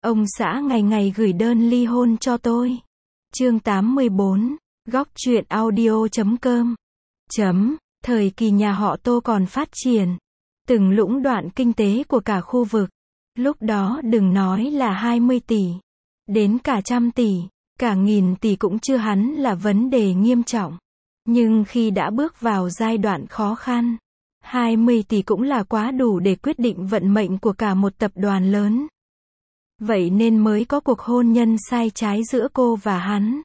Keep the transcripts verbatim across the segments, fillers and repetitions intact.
Ông xã ngày ngày gửi đơn ly hôn cho tôi. Chương tám mươi bốn, góc truyện audio chấm com. Chấm, thời kỳ nhà họ Tô còn phát triển, từng lũng đoạn kinh tế của cả khu vực. Lúc đó đừng nói là hai mươi tỷ, đến cả trăm tỷ, cả nghìn tỷ cũng chưa hẳn là vấn đề nghiêm trọng. Nhưng khi đã bước vào giai đoạn khó khăn, hai mươi tỷ cũng là quá đủ để quyết định vận mệnh của cả một tập đoàn lớn. Vậy nên mới có cuộc hôn nhân sai trái giữa cô và hắn.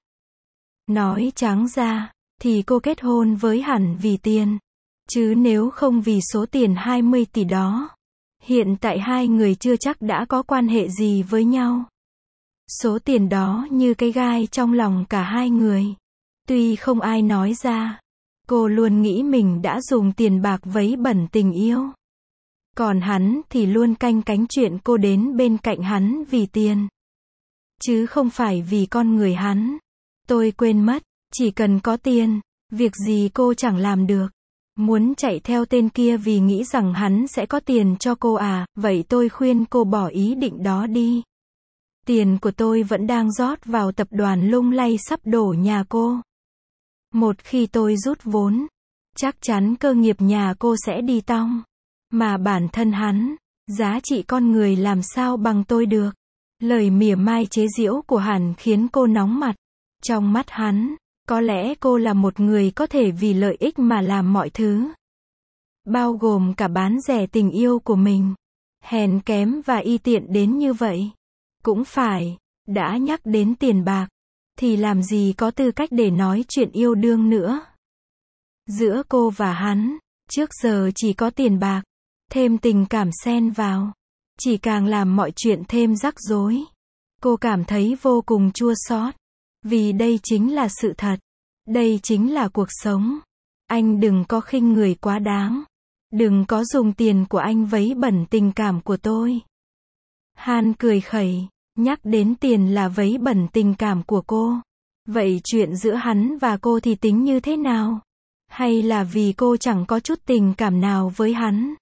Nói trắng ra, thì cô kết hôn với hắn vì tiền. Chứ nếu không vì số tiền hai mươi tỷ đó, hiện tại hai người chưa chắc đã có quan hệ gì với nhau. Số tiền đó như cái gai trong lòng cả hai người. Tuy không ai nói ra, cô luôn nghĩ mình đã dùng tiền bạc vấy bẩn tình yêu. Còn hắn thì luôn canh cánh chuyện cô đến bên cạnh hắn vì tiền. Chứ không phải vì con người hắn. Tôi quên mất, chỉ cần có tiền, việc gì cô chẳng làm được. Muốn chạy theo tên kia vì nghĩ rằng hắn sẽ có tiền cho cô à, vậy tôi khuyên cô bỏ ý định đó đi. Tiền của tôi vẫn đang rót vào tập đoàn lung lay sắp đổ nhà cô. Một khi tôi rút vốn, chắc chắn cơ nghiệp nhà cô sẽ đi tong. Mà bản thân hắn, giá trị con người làm sao bằng tôi được. Lời mỉa mai chế giễu của hắn khiến cô nóng mặt. Trong mắt hắn, có lẽ cô là một người có thể vì lợi ích mà làm mọi thứ. Bao gồm cả bán rẻ tình yêu của mình. Hèn kém và y tiện đến như vậy. Cũng phải, đã nhắc đến tiền bạc, thì làm gì có tư cách để nói chuyện yêu đương nữa. Giữa cô và hắn, trước giờ chỉ có tiền bạc, thêm tình cảm xen vào, chỉ càng làm mọi chuyện thêm rắc rối. Cô cảm thấy vô cùng chua xót, vì đây chính là sự thật, đây chính là cuộc sống. Anh đừng có khinh người quá đáng, đừng có dùng tiền của anh vấy bẩn tình cảm của tôi. Han cười khẩy, nhắc đến tiền là vấy bẩn tình cảm của cô. Vậy chuyện giữa hắn và cô thì tính như thế nào? Hay là vì cô chẳng có chút tình cảm nào với hắn,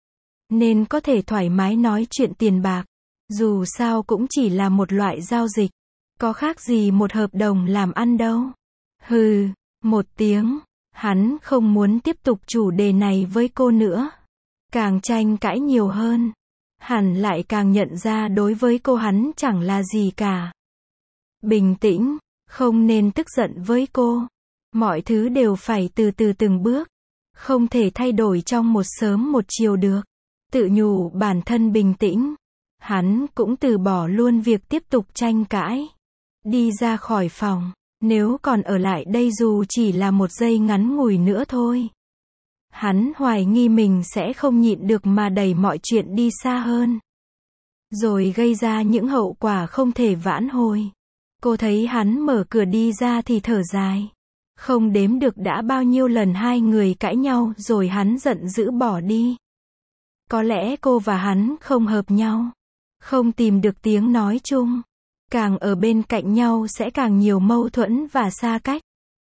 nên có thể thoải mái nói chuyện tiền bạc? Dù sao cũng chỉ là một loại giao dịch, có khác gì một hợp đồng làm ăn đâu. Hừ, một tiếng, hắn không muốn tiếp tục chủ đề này với cô nữa. Càng tranh cãi nhiều hơn, hẳn lại càng nhận ra đối với cô hắn chẳng là gì cả. Bình tĩnh, không nên tức giận với cô. Mọi thứ đều phải từ từ từng bước, không thể thay đổi trong một sớm một chiều được. Tự nhủ bản thân bình tĩnh, hắn cũng từ bỏ luôn việc tiếp tục tranh cãi. Đi ra khỏi phòng, nếu còn ở lại đây dù chỉ là một giây ngắn ngủi nữa thôi, hắn hoài nghi mình sẽ không nhịn được mà đẩy mọi chuyện đi xa hơn, rồi gây ra những hậu quả không thể vãn hồi. Cô thấy hắn mở cửa đi ra thì thở dài. Không đếm được đã bao nhiêu lần hai người cãi nhau rồi hắn giận dữ bỏ đi. Có lẽ cô và hắn không hợp nhau, không tìm được tiếng nói chung. Càng ở bên cạnh nhau sẽ càng nhiều mâu thuẫn và xa cách.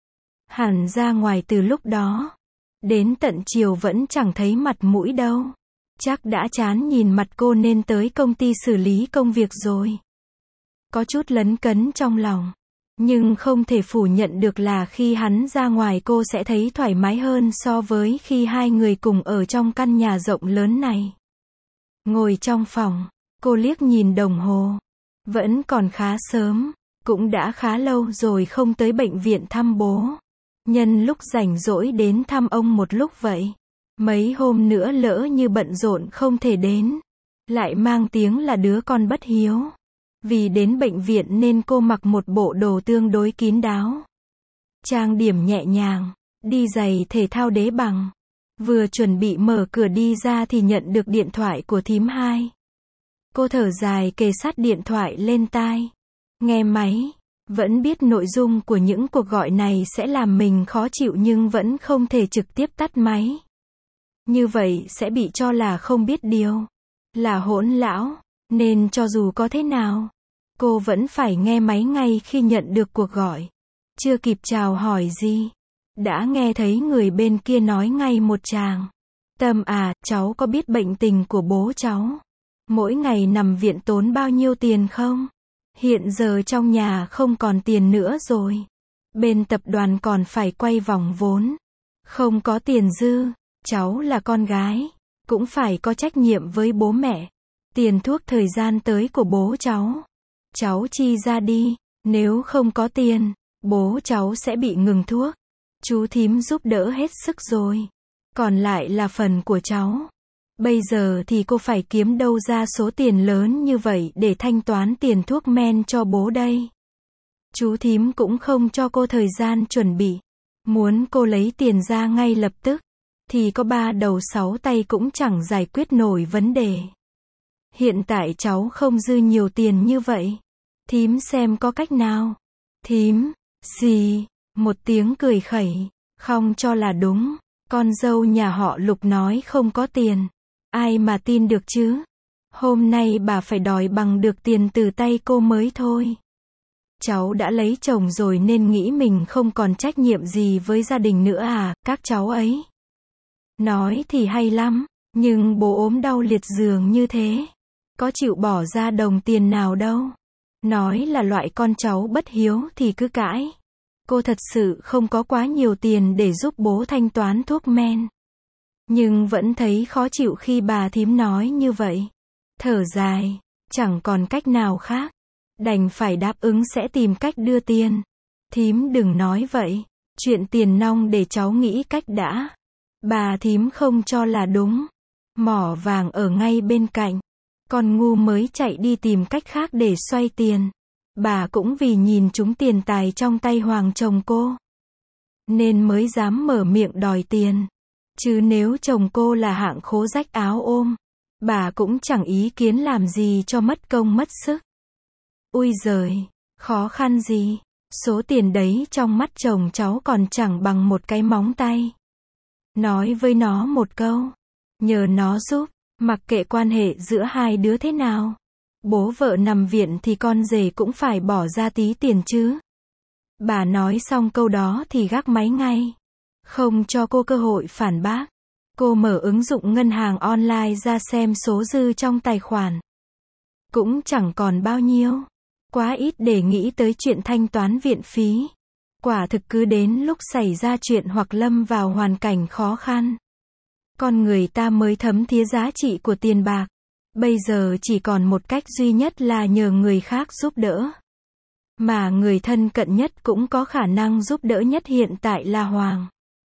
Hẳn ra ngoài từ lúc đó, đến tận chiều vẫn chẳng thấy mặt mũi đâu. Chắc đã chán nhìn mặt cô nên tới công ty xử lý công việc rồi. Có chút lấn cấn trong lòng, nhưng không thể phủ nhận được là khi hắn ra ngoài cô sẽ thấy thoải mái hơn so với khi hai người cùng ở trong căn nhà rộng lớn này. Ngồi trong phòng, cô liếc nhìn đồng hồ. Vẫn còn khá sớm, cũng đã khá lâu rồi không tới bệnh viện thăm bố. Nhân lúc rảnh rỗi đến thăm ông một lúc vậy. Mấy hôm nữa lỡ như bận rộn không thể đến, lại mang tiếng là đứa con bất hiếu. Vì đến bệnh viện nên cô mặc một bộ đồ tương đối kín đáo, trang điểm nhẹ nhàng, đi giày thể thao đế bằng. Vừa chuẩn bị mở cửa đi ra thì nhận được điện thoại của thím hai. Cô thở dài kề sát điện thoại lên tai. Nghe máy, vẫn biết nội dung của những cuộc gọi này sẽ làm mình khó chịu nhưng vẫn không thể trực tiếp tắt máy. Như vậy sẽ bị cho là không biết điều, là hỗn lão, nên cho dù có thế nào, cô vẫn phải nghe máy ngay khi nhận được cuộc gọi. Chưa kịp chào hỏi gì, đã nghe thấy người bên kia nói ngay một tràng. Tâm à, cháu có biết bệnh tình của bố cháu? Mỗi ngày nằm viện tốn bao nhiêu tiền không? Hiện giờ trong nhà không còn tiền nữa rồi. Bên tập đoàn còn phải quay vòng vốn. Không có tiền dư. Cháu là con gái. Cũng phải có trách nhiệm với bố mẹ. Tiền thuốc thời gian tới của bố cháu. Cháu chi ra đi. Nếu không có tiền, bố cháu sẽ bị ngừng thuốc. Chú thím giúp đỡ hết sức rồi. Còn lại là phần của cháu. Bây giờ thì cô phải kiếm đâu ra số tiền lớn như vậy để thanh toán tiền thuốc men cho bố đây. Chú thím cũng không cho cô thời gian chuẩn bị. Muốn cô lấy tiền ra ngay lập tức, thì có ba đầu sáu tay cũng chẳng giải quyết nổi vấn đề. Hiện tại cháu không dư nhiều tiền như vậy. Thím xem có cách nào. Thím, gì? Một tiếng cười khẩy, không cho là đúng. Con dâu nhà họ Lục nói không có tiền. Ai mà tin được chứ? Hôm nay bà phải đòi bằng được tiền từ tay cô mới thôi. Cháu đã lấy chồng rồi nên nghĩ mình không còn trách nhiệm gì với gia đình nữa à, các cháu ấy. Nói thì hay lắm, nhưng bố ốm đau liệt giường như thế. Có chịu bỏ ra đồng tiền nào đâu. Nói là loại con cháu bất hiếu thì cứ cãi. Cô thật sự không có quá nhiều tiền để giúp bố thanh toán thuốc men. Nhưng vẫn thấy khó chịu khi bà thím nói như vậy. Thở dài, chẳng còn cách nào khác. Đành phải đáp ứng sẽ tìm cách đưa tiền. Thím đừng nói vậy. Chuyện tiền nong để cháu nghĩ cách đã. Bà thím không cho là đúng. Mỏ vàng ở ngay bên cạnh. Con ngu mới chạy đi tìm cách khác để xoay tiền. Bà cũng vì nhìn trúng tiền tài trong tay hoàng chồng cô, nên mới dám mở miệng đòi tiền. Chứ nếu chồng cô là hạng khố rách áo ôm, bà cũng chẳng ý kiến làm gì cho mất công mất sức. Ui giời, khó khăn gì. Số tiền đấy trong mắt chồng cháu còn chẳng bằng một cái móng tay. Nói với nó một câu, nhờ nó giúp, mặc kệ quan hệ giữa hai đứa thế nào. Bố vợ nằm viện thì con rể cũng phải bỏ ra tí tiền chứ. Bà nói xong câu đó thì gác máy ngay. Không cho cô cơ hội phản bác. Cô mở ứng dụng ngân hàng online ra xem số dư trong tài khoản. Cũng chẳng còn bao nhiêu. Quá ít để nghĩ tới chuyện thanh toán viện phí. Quả thực cứ đến lúc xảy ra chuyện hoặc lâm vào hoàn cảnh khó khăn, con người ta mới thấm thía giá trị của tiền bạc. Bây giờ chỉ còn một cách duy nhất là nhờ người khác giúp đỡ. Mà người thân cận nhất cũng có khả năng giúp đỡ nhất hiện tại là Hoàng.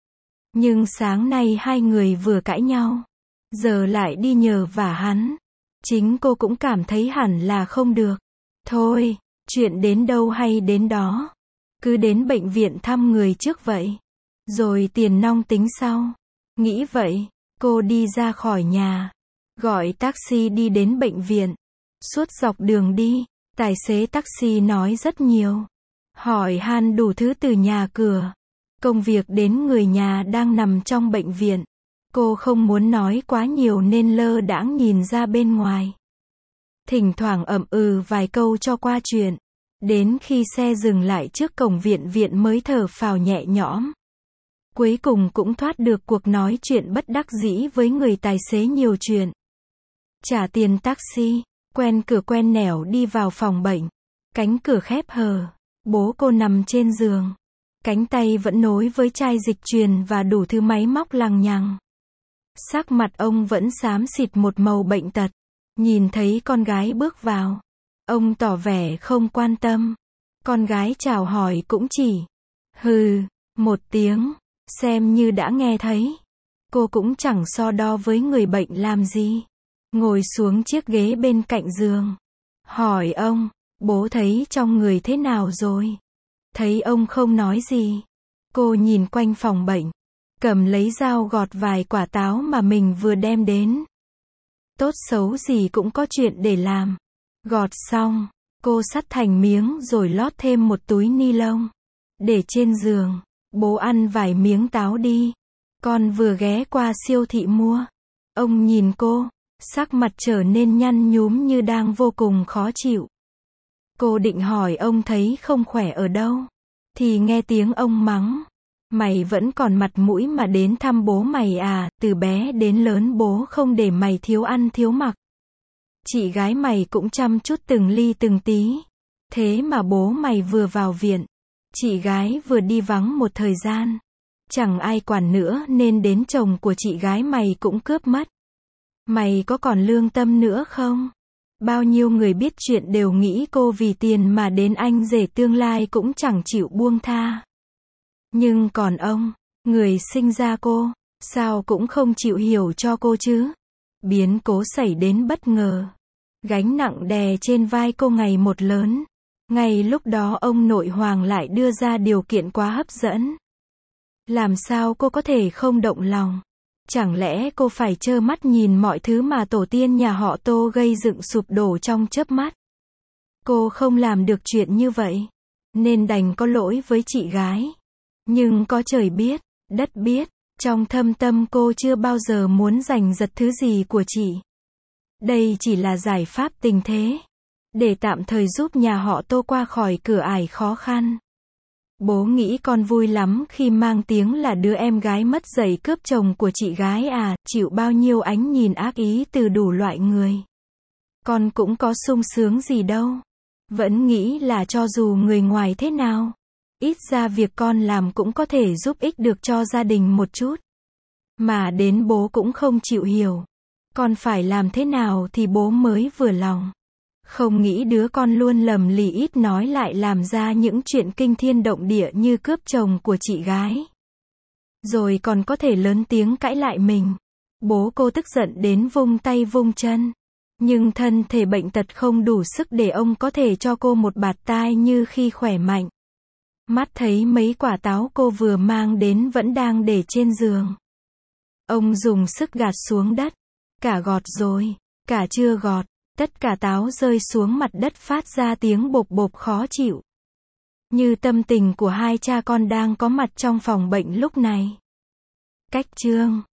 Nhưng sáng nay hai người vừa cãi nhau, giờ lại đi nhờ vả hắn. Chính cô cũng cảm thấy hẳn là không được. Thôi, chuyện đến đâu hay đến đó. Cứ đến bệnh viện thăm người trước vậy. Rồi tiền nong tính sau. Nghĩ vậy, cô đi ra khỏi nhà. Gọi taxi đi đến bệnh viện. Suốt dọc đường đi, tài xế taxi nói rất nhiều. Hỏi han đủ thứ từ nhà cửa, công việc đến người nhà đang nằm trong bệnh viện. Cô không muốn nói quá nhiều nên lơ đãng nhìn ra bên ngoài. Thỉnh thoảng ậm ừ vài câu cho qua chuyện. Đến khi xe dừng lại trước cổng viện viện mới thở phào nhẹ nhõm. Cuối cùng cũng thoát được cuộc nói chuyện bất đắc dĩ với người tài xế nhiều chuyện. Trả tiền taxi, quen cửa quen nẻo đi vào phòng bệnh. Cánh cửa khép hờ, bố cô nằm trên giường. Cánh tay vẫn nối với chai dịch truyền và đủ thứ máy móc lằng nhằng. Sắc mặt ông vẫn xám xịt một màu bệnh tật. Nhìn thấy con gái bước vào, ông tỏ vẻ không quan tâm. Con gái chào hỏi cũng chỉ hừ một tiếng, xem như đã nghe thấy. Cô cũng chẳng so đo với người bệnh làm gì. Ngồi xuống chiếc ghế bên cạnh giường. Hỏi ông, bố thấy trong người thế nào rồi? Thấy ông không nói gì. Cô nhìn quanh phòng bệnh, cầm lấy dao gọt vài quả táo mà mình vừa đem đến. Tốt xấu gì cũng có chuyện để làm. Gọt xong, cô sắt thành miếng rồi lót thêm một túi ni lông. Để trên giường, bố ăn vài miếng táo đi. Con vừa ghé qua siêu thị mua. Ông nhìn cô, sắc mặt trở nên nhăn nhúm như đang vô cùng khó chịu. Cô định hỏi ông thấy không khỏe ở đâu, thì nghe tiếng ông mắng. Mày vẫn còn mặt mũi mà đến thăm bố mày à, từ bé đến lớn bố không để mày thiếu ăn thiếu mặc. Chị gái mày cũng chăm chút từng ly từng tí. Thế mà bố mày vừa vào viện, chị gái vừa đi vắng một thời gian. Chẳng ai quản nữa nên đến chồng của chị gái mày cũng cướp mất. Mày có còn lương tâm nữa không? Bao nhiêu người biết chuyện đều nghĩ cô vì tiền mà đến anh rể tương lai cũng chẳng chịu buông tha. Nhưng còn ông, người sinh ra cô, sao cũng không chịu hiểu cho cô chứ? Biến cố xảy đến bất ngờ. Gánh nặng đè trên vai cô ngày một lớn. Ngay lúc đó ông nội Hoàng lại đưa ra điều kiện quá hấp dẫn. Làm sao cô có thể không động lòng? Chẳng lẽ cô phải trơ mắt nhìn mọi thứ mà tổ tiên nhà họ Tô gây dựng sụp đổ trong chớp mắt? Cô không làm được chuyện như vậy, nên đành có lỗi với chị gái. Nhưng có trời biết, đất biết, trong thâm tâm cô chưa bao giờ muốn giành giật thứ gì của chị. Đây chỉ là giải pháp tình thế, để tạm thời giúp nhà họ Tô qua khỏi cửa ải khó khăn. Bố nghĩ con vui lắm khi mang tiếng là đứa em gái mất dạy cướp chồng của chị gái à, chịu bao nhiêu ánh nhìn ác ý từ đủ loại người. Con cũng có sung sướng gì đâu. Vẫn nghĩ là cho dù người ngoài thế nào, ít ra việc con làm cũng có thể giúp ích được cho gia đình một chút. Mà đến bố cũng không chịu hiểu. Con phải làm thế nào thì bố mới vừa lòng. Không nghĩ đứa con luôn lầm lì ít nói lại làm ra những chuyện kinh thiên động địa như cướp chồng của chị gái. Rồi còn có thể lớn tiếng cãi lại mình. Bố cô tức giận đến vung tay vung chân. Nhưng thân thể bệnh tật không đủ sức để ông có thể cho cô một bạt tai như khi khỏe mạnh. Mắt thấy mấy quả táo cô vừa mang đến vẫn đang để trên giường. Ông dùng sức gạt xuống đất. Cả gọt rồi, cả chưa gọt. Tất cả táo rơi xuống mặt đất phát ra tiếng bộp bộp khó chịu. Như tâm tình của hai cha con đang có mặt trong phòng bệnh lúc này. Cách chương